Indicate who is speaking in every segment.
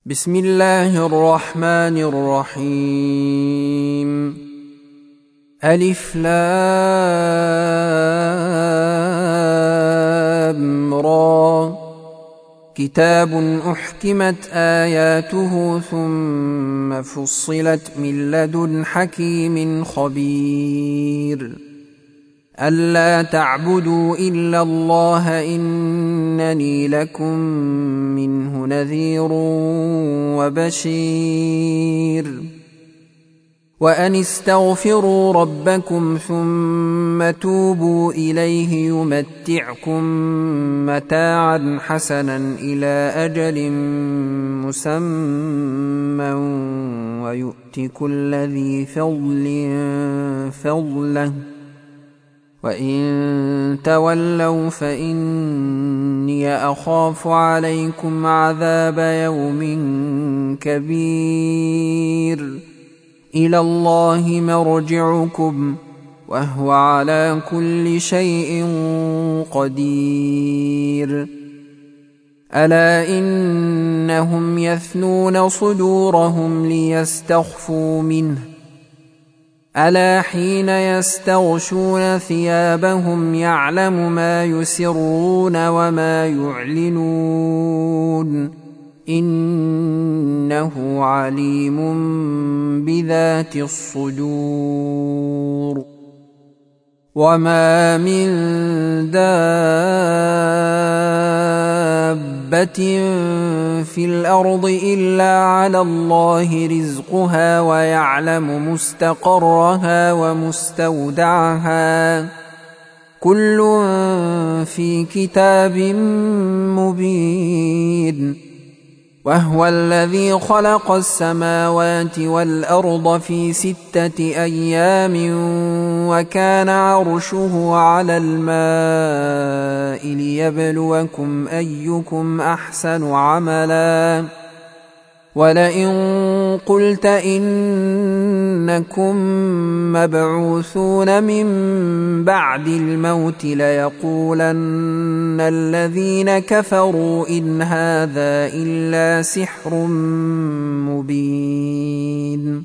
Speaker 1: بسم الله الرحمن الرحيم. ألف لام را. كتاب أحكمت آياته ثم فصلت من لدن حكيم خبير. ألا تعبدوا إلا الله إنني لكم منه نذير وبشير. وأن استغفروا ربكم ثم توبوا إليه يمتعكم متاعا حسنا إلى أجل مسمى ويؤت كل ذي فضل فضله وإن تولوا فإني أخاف عليكم عذاب يوم كبير. إلى الله مرجعكم وهو على كل شيء قدير. ألا إنهم يثنون صدورهم ليستخفوا منه ألا حين يستغشون ثيابهم يعلم ما يسرون وما يعلنون إنه عليم بذات الصدور. وما من دابة في الأرض إلا على الله رزقها ويعلم مستقرها ومستودعها كل في كتاب مبين. وهو الذي خلق السماوات والأرض في 6 أيام وكان عرشه على الماء ليبلوكم أيكم أحسن عملا. ولئن قلت إنكم مبعوثون من بعد الموت ليقولن الذين كفروا إن هذا إلا سحر مبين.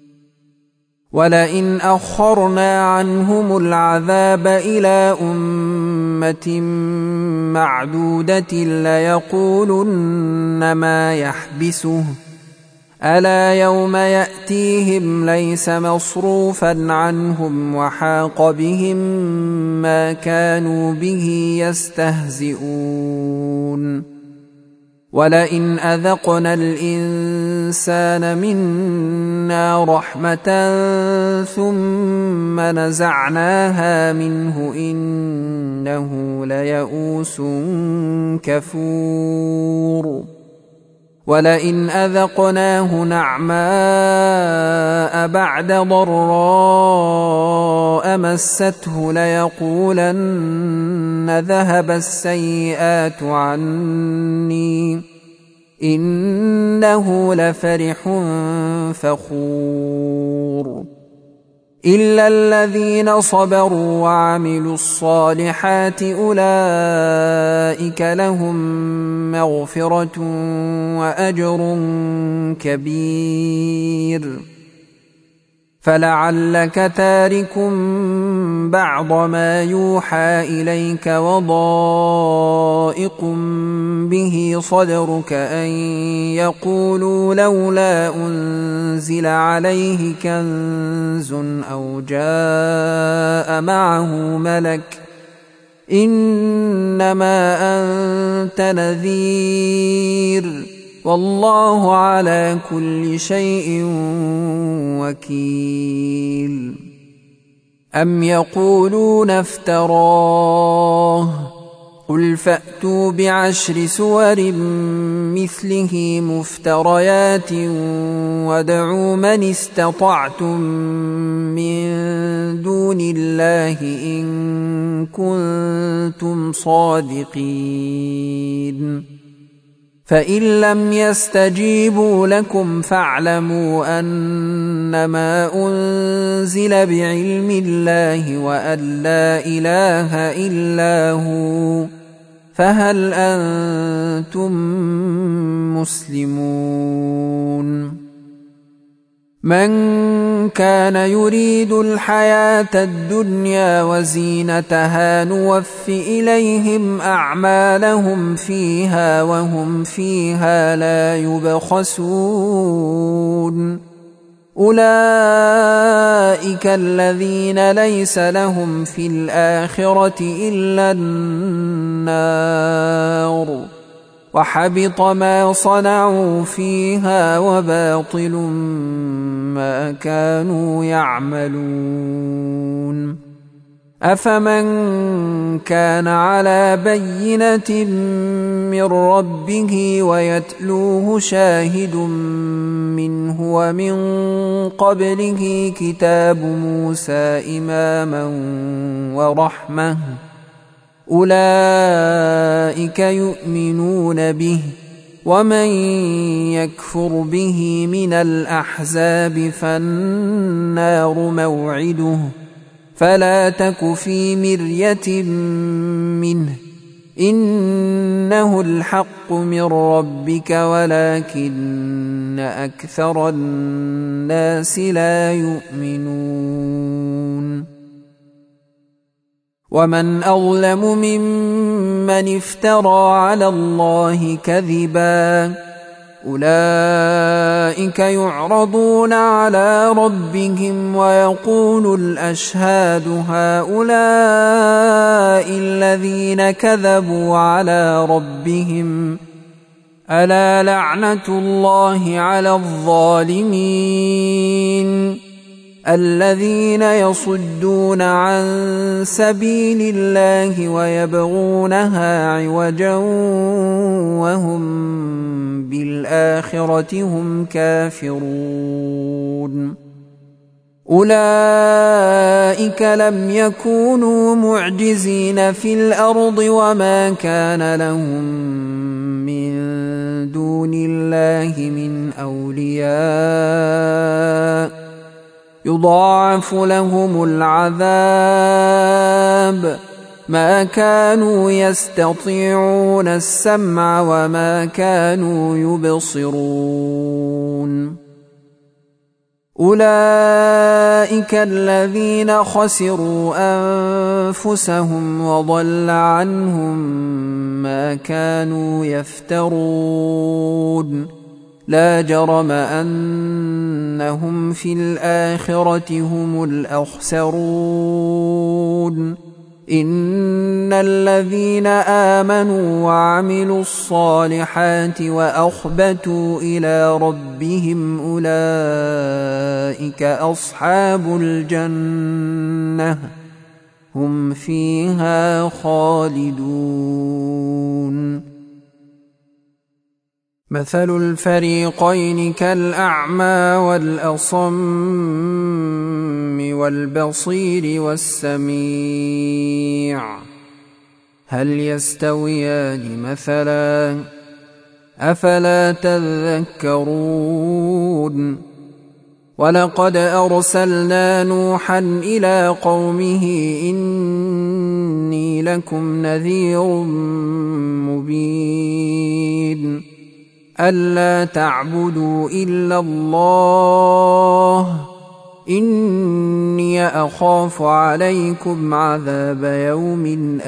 Speaker 1: ولئن أخرنا عنهم العذاب إلى أمة معدودة ليقولن ما يحبسه ألا يوم يأتيهم ليس مصروفا عنهم وحاق بهم ما كانوا به يستهزئون. ولئن أذقنا الإنسان منا رحمة ثم نزعناها منه إنه ليئوس كفور. ولئن أذقناه نعماء بعد ضراء مسته ليقولن ذهب السيئات عني إنه لفرح فخور. إلا الذين صبروا وعملوا الصالحات أولئك لهم مغفرة وأجر كبير. فلعلك تارك بعض ما يوحى إليك وضائق به صدرك أن يقولوا لولا أنزل عليه كنز أو جاء معه ملك إنما أنت نذير والله على كل شيء وكيل. أم يقولون افتراه قل فأتوا ب10 سور مثله مفتريات وادعوا من استطعتم من دون الله إن كنتم صادقين. فإن لم يستجيبوا لكم فاعلموا أنما أنزل بعلم الله وأن لا إله إلا هو فهل أنتم مسلمون؟ من كان يريد الحياة الدنيا وزينتها نوف إليهم أعمالهم فيها وهم فيها لا يبخسون. أولئك الذين ليس لهم في الآخرة إلا النار، وحبط ما صنعوا فيها وباطل ما كانوا يعملون. أفمن كان على بينة من ربه ويتلوه شاهد منه ومن قبله كتاب موسى إماما ورحمة، أولئك يؤمنون به، ومن يكفر به من الأحزاب فالنار موعده، فلا تك في مرية منه، إنه الحق من ربك ولكن أكثر الناس لا يؤمنون. ومن أظلم ممن افترى على الله كذبا، أولئك يعرضون على ربهم ويقول الأشهاد هؤلاء الذين كذبوا على ربهم، ألا لعنة الله على الظالمين الذين يصدون عن سبيل الله ويبغونها عوجا وهم بالآخرة هم كافرون. أولئك لم يكونوا معجزين في الأرض وما كان لهم من دون الله من أولياء، يضاعف لهم العذاب، ما كانوا يستطيعون السمع وما كانوا يبصرون. أولئك الذين خسروا أنفسهم وضل عنهم ما كانوا يفترون، لا جرم أنهم في الآخرة هم الأخسرون. إن الذين آمنوا وعملوا الصالحات وأخبتوا إلى ربهم أولئك أصحاب الجنة، هم فيها خالدون. مثل الفريقين كالأعمى والأصم والبصير والسميع، هل يستويان مثلا؟ أفلا تذكرون؟ ولقد أرسلنا نوحا إلى قومه إني لكم نذير مبين، ألا تعبدوا إلا الله، إني أخاف عليكم عذاب يوم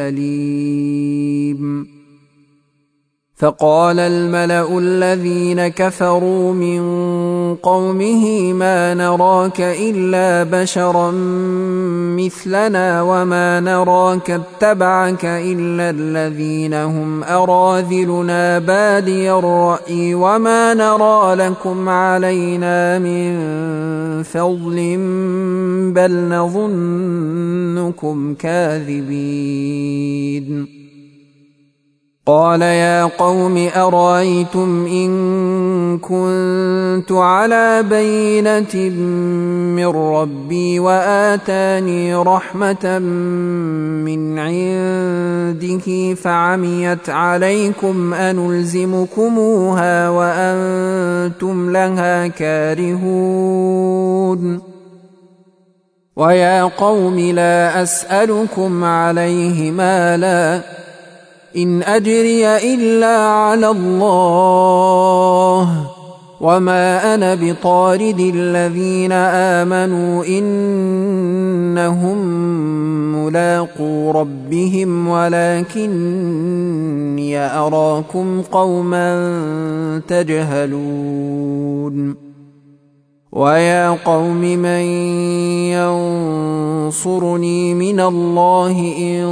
Speaker 1: أليم. فقال الملأ الذين كفروا من قومه ما نراك إلا بشرا مثلنا وما نراك اتبعك إلا الذين هم أراذلنا بادي الرأي وما نرى لكم علينا من فضل بل نظنكم كاذبين. قال يا قوم أرأيتم إن كنت على بينة من ربي وآتاني رحمة من عنده فعميت عليكم أنلزمكموها وأنتم لها كارهون. ويا قوم لا أسألكم عليه مالا إن أجري إلا على الله وما أنا بطارد الذين آمنوا إنهم ملاقو ربهم ولكني أراكم قوما تجهلون ويا قوم من ينصرني من الله إن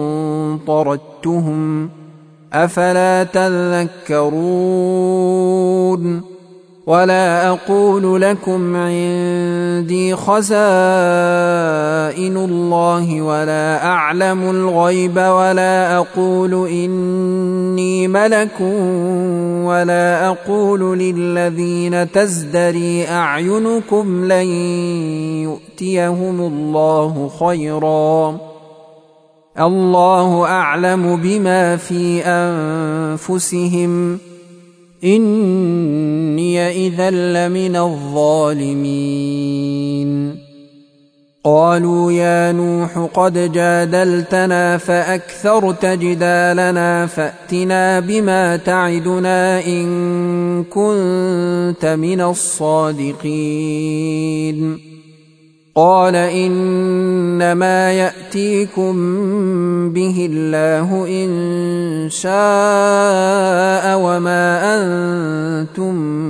Speaker 1: طردتهم أفلا تذكرون ولا أقول لكم عندي خزائن الله ولا أعلم الغيب ولا أقول إني ملك ولا أقول للذين تزدري أعينكم لن يؤتيهم الله خيرا الله أعلم بما في أنفسهم إني إذا لمن الظالمين قالوا يا نوح قد جادلتنا فأكثرت جدالنا فأتنا بما تعدنا إن كنت من الصادقين قال إنما يأتيكم به الله إن شاء وما أنتم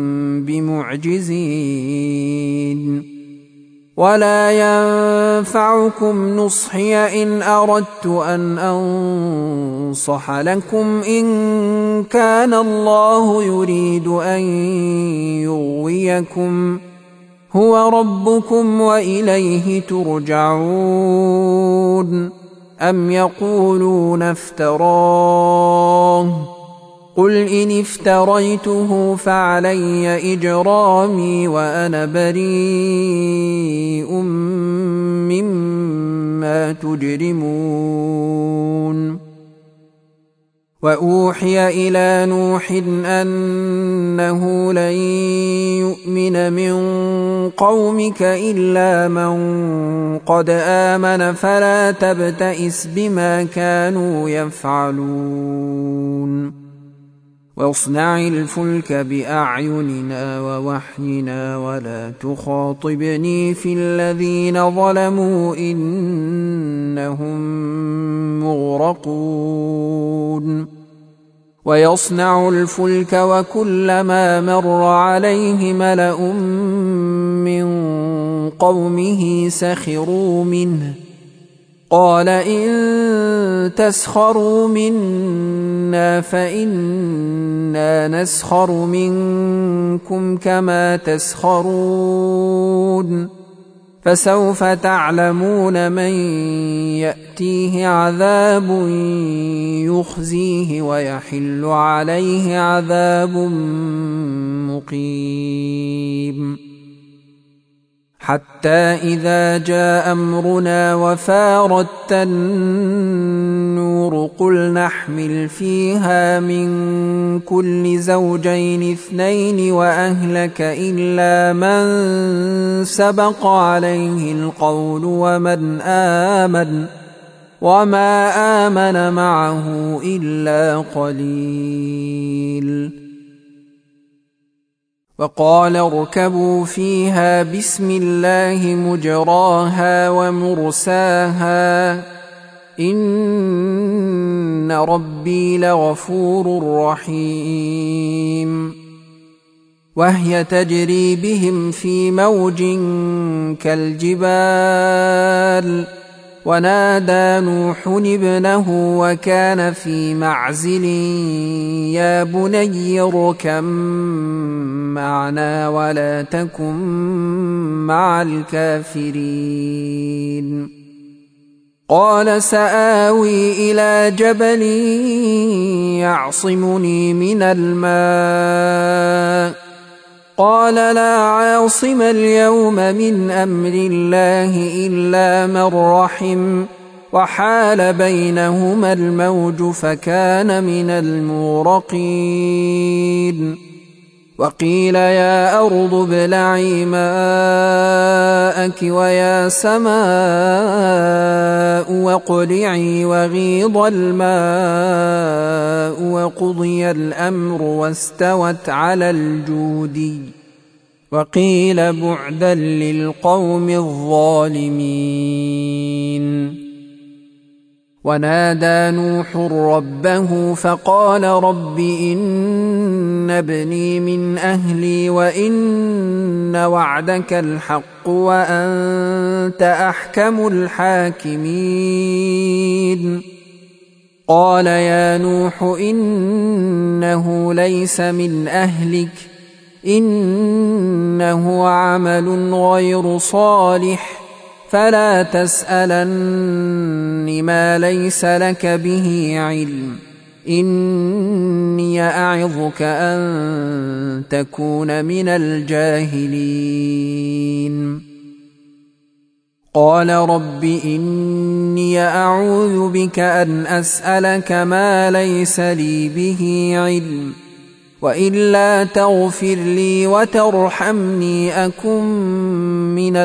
Speaker 1: بمعجزين ولا ينفعكم نصحي إن أردت أن أنصح لكم إن كان الله يريد أن يغويكم هو ربكم وإليه ترجعون أم يقولون افتراه قل إن افتريته فعلي إجرامي وأنا بريء مما تجرمون وأوحي إلى نوح أنه لن يؤمن من قومك إلا من قد آمن فلا تبتئس بما كانوا يفعلون واصنع الفلك بأعيننا ووحينا ولا تخاطبني في الذين ظلموا إنهم مغرقون ويصنع الفلك وكلما مر عليه ملأ من قومه سخروا منه قال إن تسخروا منا فإنا نسخر منكم كما تسخرون فسوف تعلمون من يأتيه عذاب يخزيه ويحل عليه عذاب مقيم حتى إذا جاء أمرنا وفارت النور قل نحمل فيها من كل زوجين اثنين وأهلك إلا من سبق عليه القول وما آمن معه إلا قليل وقال اركبوا فيها بسم الله مجراها ومرساها إن ربي لغفور رحيم وهي تجري بهم في موج كالجبال ونادى نوح ابنه وكان في معزل يا بني اركب معنا ولا تكن مع الكافرين قال سآوي إلى جبل يعصمني من الماء قال لا عاصم اليوم من أمر الله إلا من رحم وحال بينهما الموج فكان من المغرقين وقيل يا أرض ابلعي ماءك ويا سماء واقلعي وغيض الماء وقضي الأمر واستوت على الجودي وقيل بعدا للقوم الظالمين. ونادى نوح ربه فقال رب إن ابني من أهلي وإن وعدك الحق وأنت أحكم الحاكمين. قال يا نوح إنه ليس من أهلك إنه عمل غير صالح فلا تسألن ما ليس لك به علم إني أعظك أن تكون من الجاهلين. قال رب إني أعوذ بك أن أسألك ما ليس لي به علم وإلا تغفر لي وترحمني أكن من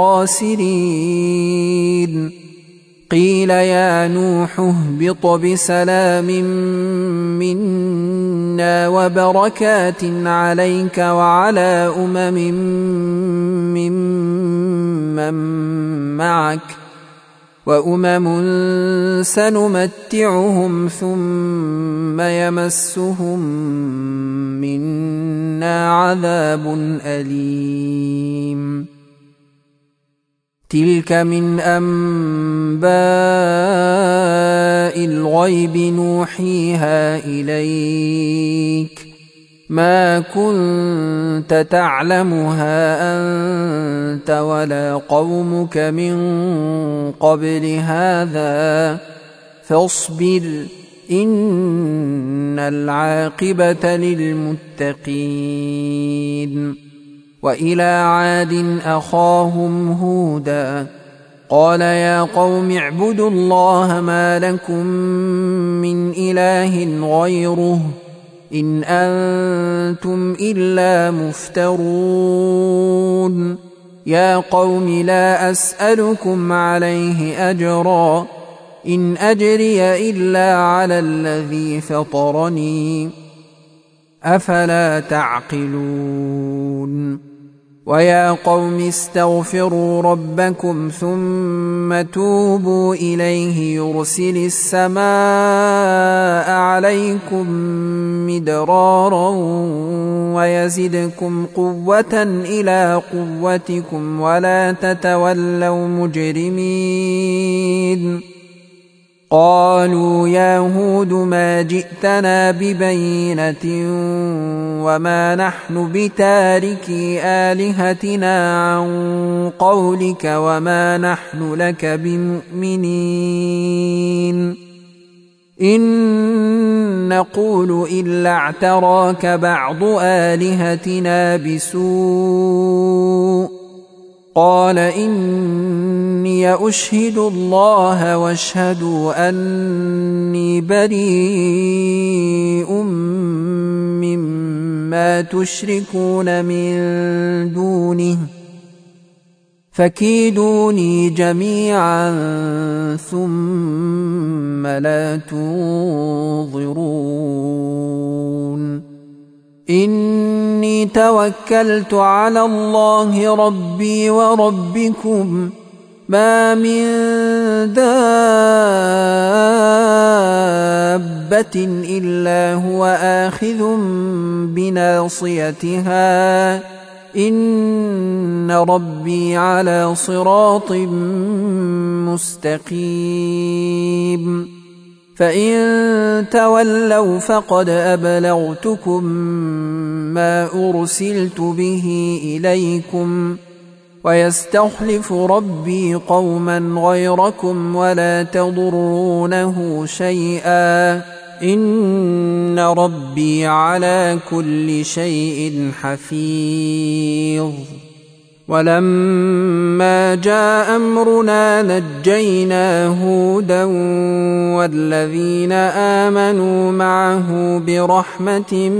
Speaker 1: الخاسرين. قيل يا نوح اهبط بسلام منا وبركات عليك وعلى ممن معك وأمم سنمتعهم ثم يمسهم منا عذاب أليم. تلك من أنباء الغيب نوحيها إليك ما كنت تعلمها أنت ولا قومك من قبل هذا فاصبر إن العاقبة للمتقين. وإلى عاد أخاهم هودا قال يا قوم اعبدوا الله ما لكم من إله غيره إن أنتم إلا مفترون. يا قوم لا أسألكم عليه أجرا إن أجري إلا على الذي فطرني أفلا تعقلون. ويا قوم استغفروا ربكم ثم توبوا إليه يرسل السماء عليكم مدرارا ويزدكم قوة إلى قوتكم ولا تتولوا مجرمين. قالوا يا هود ما جئتنا ببينة وما نحن بتاركي آلهتنا عن قولك وما نحن لك بمؤمنين إن نقول إلا اعتراك بعض آلهتنا بسوء. قال إني أشهد الله واشهدوا أني بريء مما تشركون من دونه فكيدوني جميعا ثم لا تنظرون. إني توكلت على الله ربي وربكم ما من دابة إلا هو آخذ بناصيتها إن ربي على صراط مستقيم. فإن تولوا فقد أبلغتكم ما أرسلت به إليكم ويستخلف ربي قوما غيركم ولا تضرونه شيئا إن ربي على كل شيء حفيظ. ولما جاء أمرنا نجينا هودا والذين آمنوا معه برحمة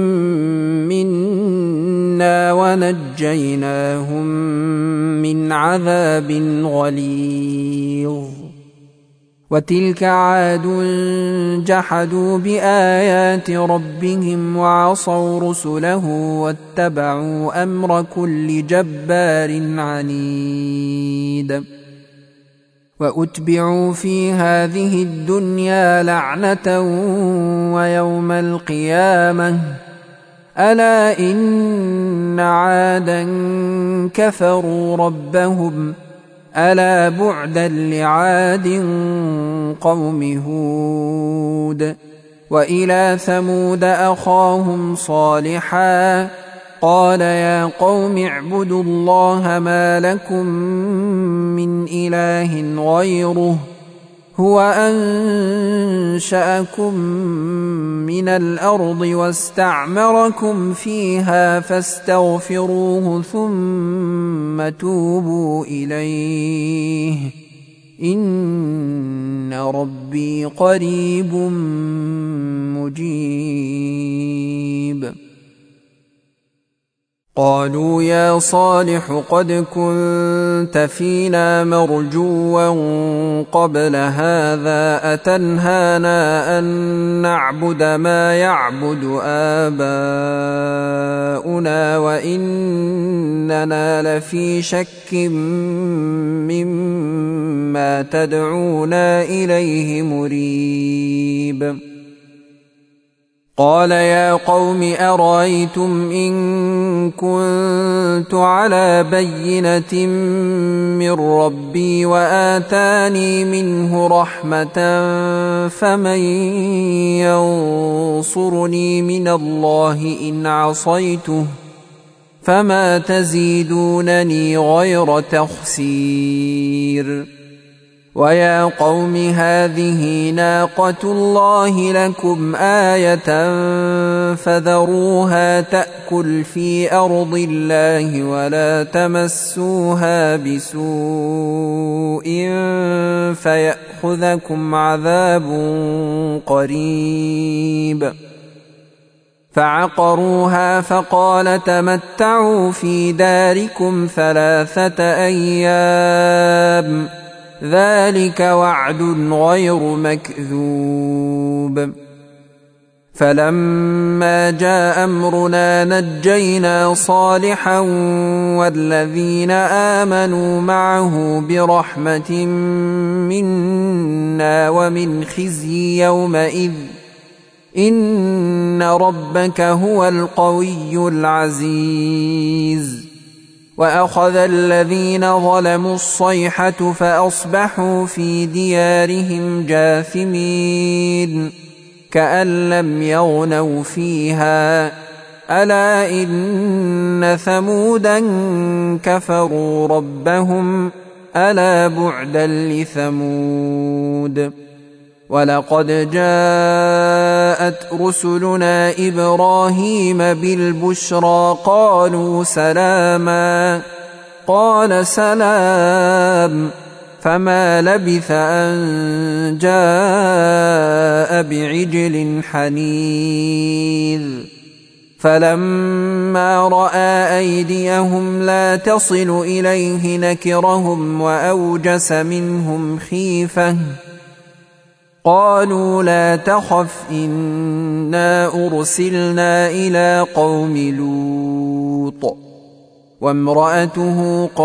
Speaker 1: منا ونجيناهم من عذاب غليظ. وتلك عاد جحدوا بآيات ربهم وعصوا رسله واتبعوا أمر كل جبار عنيد. وأتبعوا في هذه الدنيا لعنة ويوم القيامة ألا إن عادا كفروا ربهم ألا بعدا لعاد قوم هود. وإلى ثمود أخاهم صالحا قال يا قوم اعبدوا الله ما لكم من إله غيره هو أنشأكم من الأرض واستعمركم فيها فاستغفروه ثم توبوا إليه إن ربي قريب مجيب. قالوا يا صالح قد كنت فينا مرجوا قبل هذا أتنهانا أن نعبد ما يعبد آباؤنا وإننا لفي شك مما تدعونا إليه مريب. قال يا قوم أرأيتم إن كنت على بينة من ربي وآتاني منه رحمة فمن ينصرني من الله إن عصيته فما تزيدونني غير تخسير. ويا قوم هذه ناقة الله لكم آية فذروها تأكل في أرض الله ولا تمسوها بسوء فيأخذكم عذاب قريب. فعقروها فقال تمتعوا في داركم 3 أيام ذلك وعد غير مكذوب. فلما جاء أمرنا نجينا صالحا والذين آمنوا معه برحمة منا ومن خزي يومئذ إن ربك هو القوي العزيز. وأخذ الذين ظلموا الصيحة فأصبحوا في ديارهم جاثمين كأن لم يغنوا فيها ألا إن ثمودا كفروا ربهم ألا بعدا لثمود. ولقد جاءت رسلنا إبراهيم بالبشرى قالوا سلاما قال سلام فما لبث أن جاء بعجل حنيذ. فلما رأى أيديهم لا تصل إليه نكرهم وأوجس منهم خيفة قالوا لا تخف إنا أرسلنا إلى قوم لوط وامرأته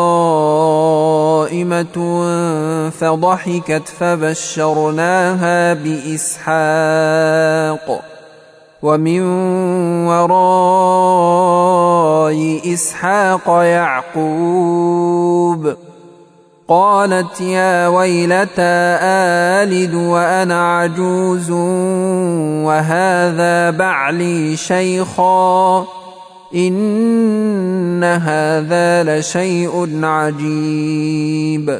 Speaker 1: قائمة فضحكت فبشرناها بإسحاق ومن وراء إسحاق يعقوب. قالت يا ويلتى آلد وأنا عجوز وهذا بعلي شيخا إن هذا لشيء عجيب.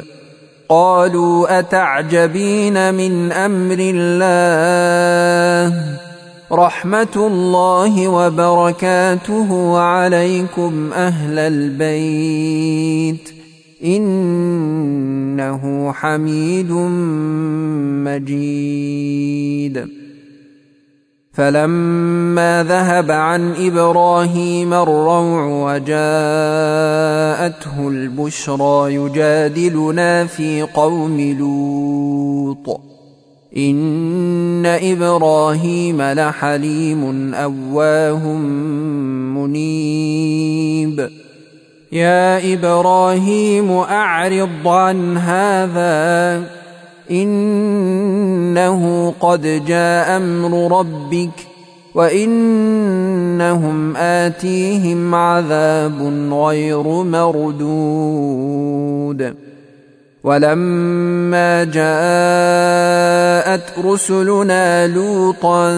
Speaker 1: قالوا أتعجبين من أمر الله رحمة الله وبركاته عليكم أهل البيت إنه حميد مجيد. فلما ذهب عن إبراهيم الروع وجاءته البشرى يجادلنا في قوم لوط إن إبراهيم لحليم أواه منيب. يا إبراهيم أعرض عن هذا إنه قد جاء أمر ربك وإنهم آتيهم عذاب غير مردود. ولما جاءت رسلنا لوطا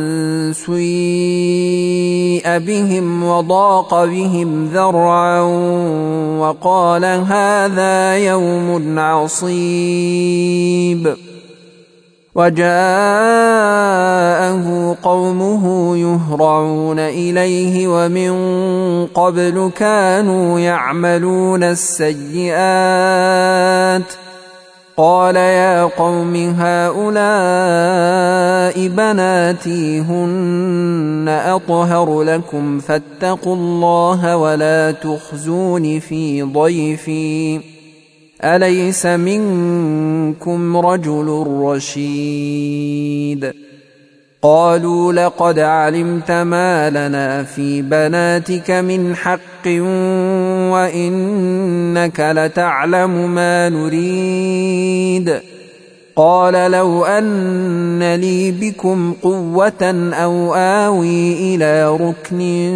Speaker 1: سيء بهم وضاق بهم ذرعا وقال هذا يوم عصيب. وجاءه قومه يهرعون إليه ومن قبل كانوا يعملون السيئات. قال يا قوم هؤلاء بناتي هن أطهر لكم فاتقوا الله ولا تخزون في ضيفي أليس منكم رجل رشيد. قالوا لقد علمت ما لنا في بناتك من حق وإنك لتعلم ما نريد. قال لو أن لي بكم قوة أو آوي إلى ركن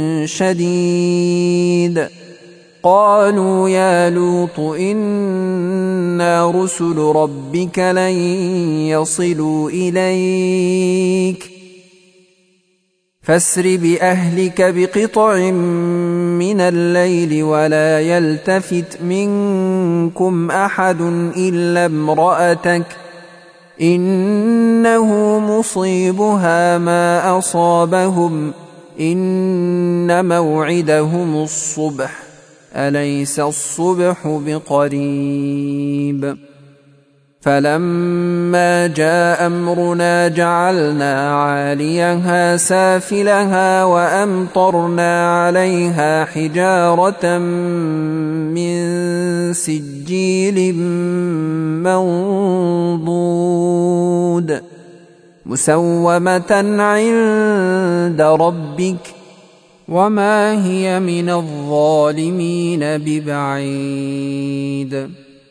Speaker 1: شديد. قالوا يا لوط إنا رسل ربك لن يصلوا إليك فاسر بأهلك بقطع من الليل ولا يلتفت منكم أحد إلا امرأتك إنه مصيبها ما أصابهم إن موعدهم الصبح أليس الصبح بقريب. فلما جاء أمرنا جعلنا عاليها سافلها وأمطرنا عليها حجارة من سجيل منضود مسومة عند ربك وما هي من الظالمين ببعيد.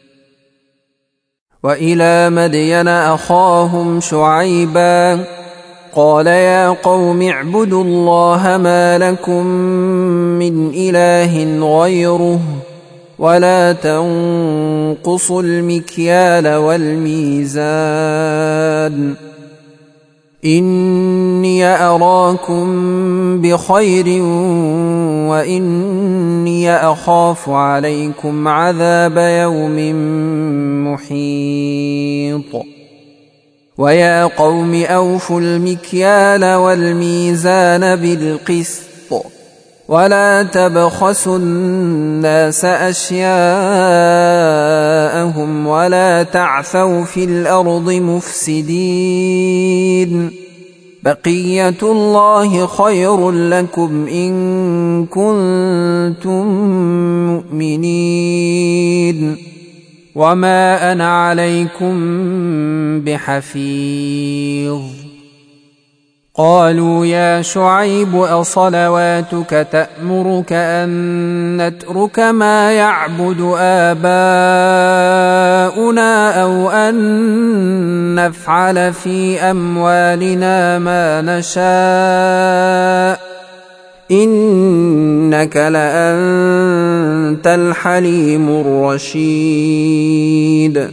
Speaker 1: وإلى مدين أخاهم شعيبا قال يا قوم اعبدوا الله ما لكم من إله غيره ولا تنقصوا المكيال والميزان إني أراكم بخير وإني أخاف عليكم عذاب يوم محيط. ويا قوم أوفوا المكيال والميزان بالقسط ولا تبخسوا الناس أشياءهم ولا تعثوا في الأرض مفسدين. بقية الله خير لكم إن كنتم مؤمنين وما أنا عليكم بحفيظ. قالوا يا شعيب أصلواتك تأمرك أن نترك ما يعبد آباؤنا أو أن نفعل في أموالنا ما نشاء إنك لأنت الحليم الرشيد.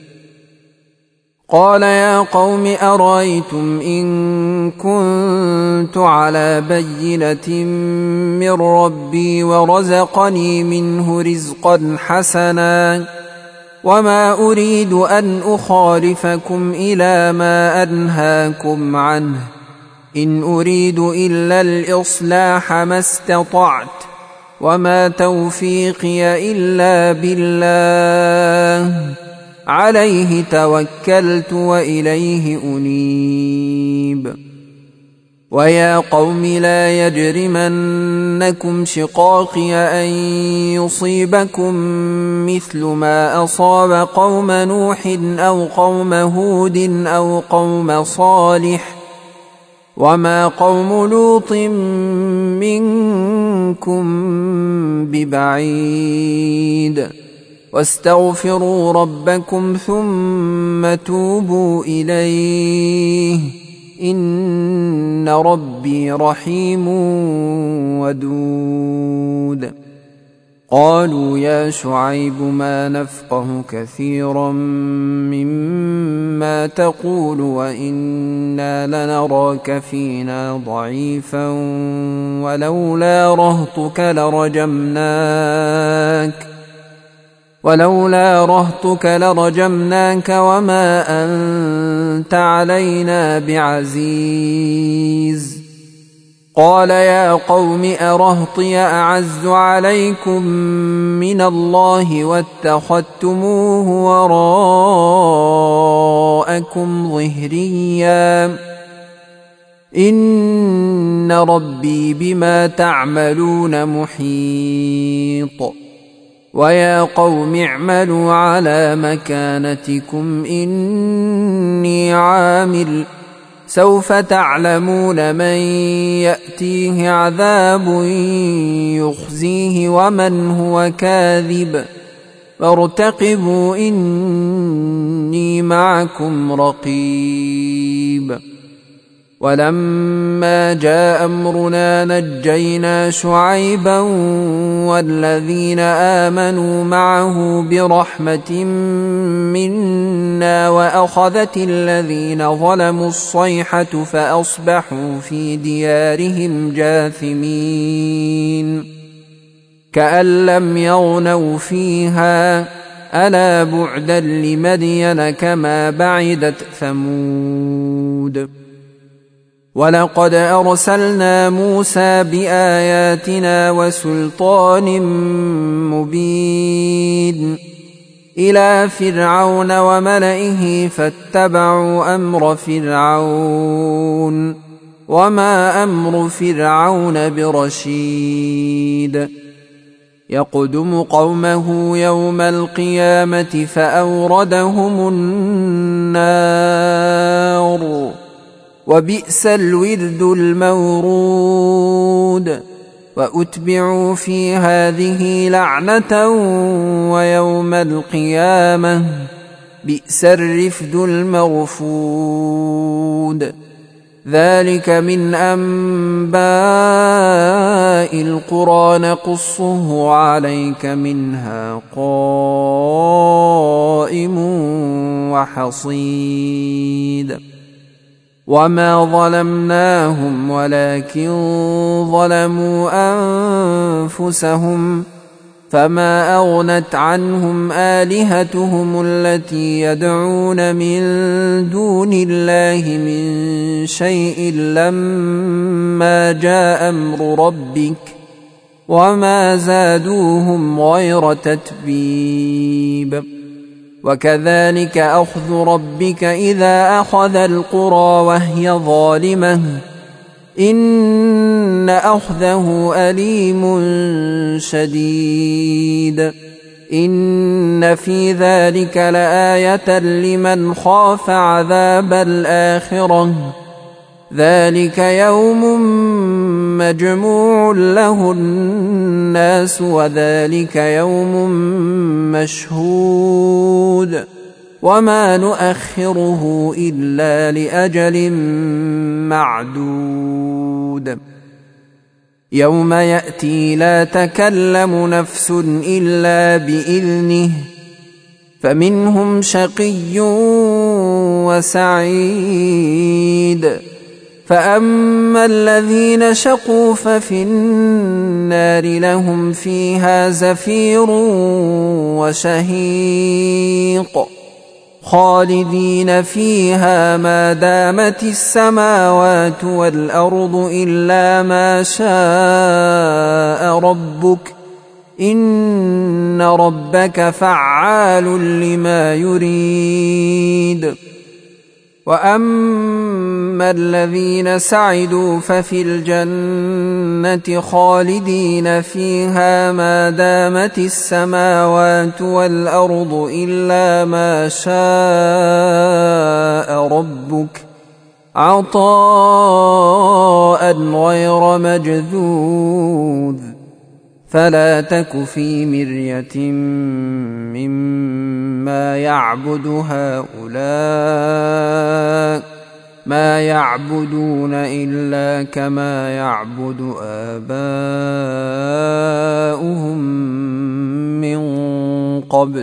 Speaker 1: قال يا قوم أرأيتم إن كنت على بينة من ربي ورزقني منه رزقا حسنا وما أريد أن أخالفكم إلى ما أنهاكم عنه إن أريد إلا الإصلاح ما استطعت وما توفيقي إلا بالله عليه توكلت وإليه أنيب. ويا قوم لا يجرمنكم شقاقي أن يصيبكم مثل ما أصاب قوم نوح أو قوم هود أو قوم صالح وما قوم لوط منكم ببعيد واستغفروا ربكم ثم توبوا إليه إن ربي رحيم ودود. قالوا يا شعيب ما نفقه كثيرا مما تقول وإنا لنراك فينا ضعيفا ولولا رهطك لرجمناك وما أنت علينا بعزيز. قال يا قوم أرهطي أعز عليكم من الله واتخذتموه وراءكم ظهريا إن ربي بما تعملون محيط. ويا قوم اعملوا على مكانتكم إني عامل سوف تعلمون من يأتيه عذاب يخزيه ومن هو كاذب فارتقبوا إني معكم رقيب. ولما جاء أمرنا نجينا شعيبا والذين آمنوا معه برحمة منا وأخذت الذين ظلموا الصيحة فأصبحوا في ديارهم جاثمين كأن لم يغنوا فيها ألا بعدا لمدين كما بعدت ثمود. ولقد أرسلنا موسى بآياتنا وسلطان مبين إلى فرعون وملئه فاتبعوا أمر فرعون وما أمر فرعون برشيد. يقدم قومه يوم القيامة فأوردهم النار وبئس الورد المورود. وأتبعوا في هذه لعنة ويوم القيامة بئس الرفد المرفود. ذلك من أنباء القرى نقصه عليك منها قائم وحصيد. وما ظلمناهم ولكن ظلموا أنفسهم فما أغنت عنهم آلهتهم التي يدعون من دون الله من شيء لما جاء أمر ربك وما زادوهم غير تتبيب. وكذلك أخذ ربك إذا أخذ القرى وهي ظالمة إن أخذه أليم شديد. إن في ذلك لآية لمن خاف عذاب الآخرة ذلك يوم مجموع له الناس وذلك يوم مشهود وما نؤخره إلا لأجل معدود. يوم يأتي لا تكلم نفس إلا بإذنه فمنهم شقي وسعيد. فأما الذين شقوا ففي النار لهم فيها زفير وشهيق خالدين فيها ما دامت السماوات والأرض إلا ما شاء ربك إن ربك فعال لما يريد. وأما الذين سعدوا ففي الجنة خالدين فيها ما دامت السماوات والأرض إلا ما شاء ربك عطاء غير مجذوذ. فلا تك في مرية مما يعبد هؤلاء ما يعبدون إلا كما يعبد آباؤهم من قبل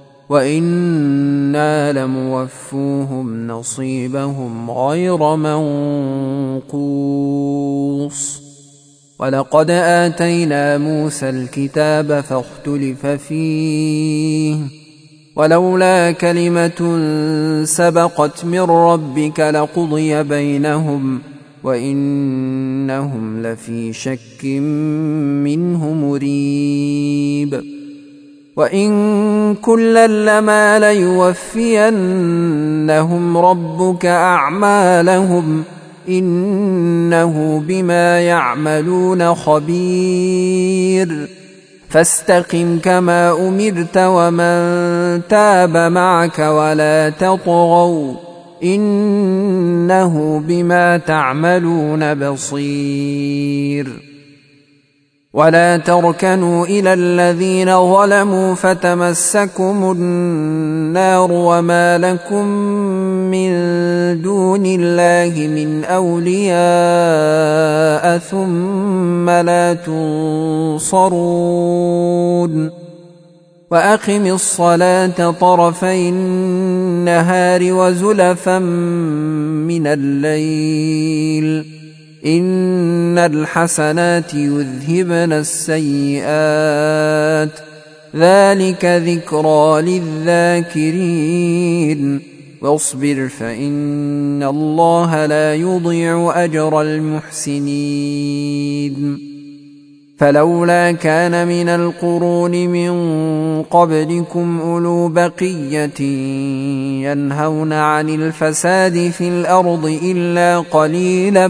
Speaker 1: وإنا لموفوهم نصيبهم غير منقوص. ولقد آتينا موسى الكتاب فاختلف فيه ولولا كلمة سبقت من ربك لقضي بينهم وإنهم لفي شك منه مريب. وإن كلا لما ليوفينهم ربك أعمالهم إنه بما يعملون خبير. فاستقم كما أمرت ومن تاب معك ولا تطغوا إنه بما تعملون بصير. ولا تركنوا إلى الذين ظلموا فتمسكم النار وما لكم من دون الله من أولياء ثم لا تنصرون. وأقم الصلاة طرفي النهار وزلفا من الليل إن الحسنات يذهبن السيئات ذلك ذكرى للذاكرين. واصبر فإن الله لا يضيع أجر المحسنين. فلولا كان من القرون من قبلكم أولو بقية ينهون عن الفساد في الأرض إلا قليلا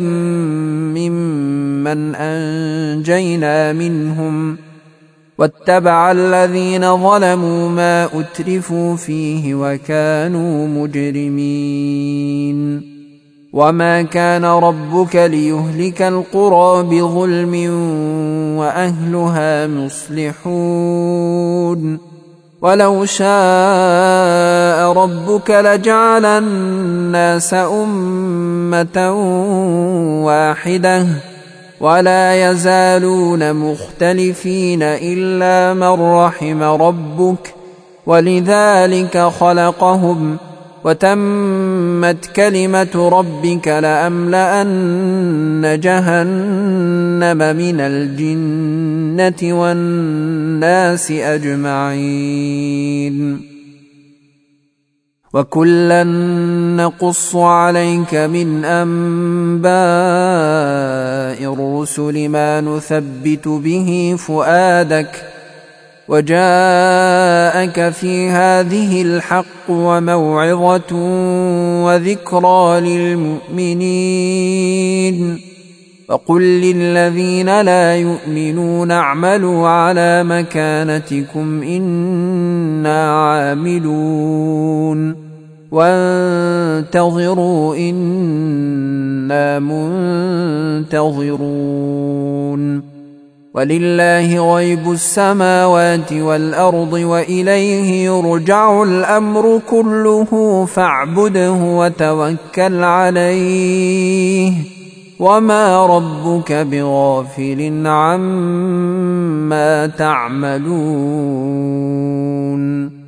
Speaker 1: ممن أنجينا منهم واتبع الذين ظلموا ما أترفوا فيه وكانوا مجرمين. وما كان ربك ليهلك القرى بظلم وأهلها مصلحون. ولو شاء ربك لجعل الناس أمة واحدة ولا يزالون مختلفين إلا من رحم ربك ولذلك خلقهم وتمت كلمة ربك لأملأن جهنم من الجنة والناس أجمعين. وكلا نقص عليك من أنباء الرسل ما نثبت به فؤادك وجاءك في هذه الحق وموعظة وذكرى للمؤمنين. وقل للذين لا يؤمنون اعملوا على مكانتكم إنا عاملون وانتظروا إنا منتظرون. ولله غيب السماوات والأرض وإليه يرجع الأمر كله فاعبده وتوكل عليه وما ربك بغافل عما تعملون.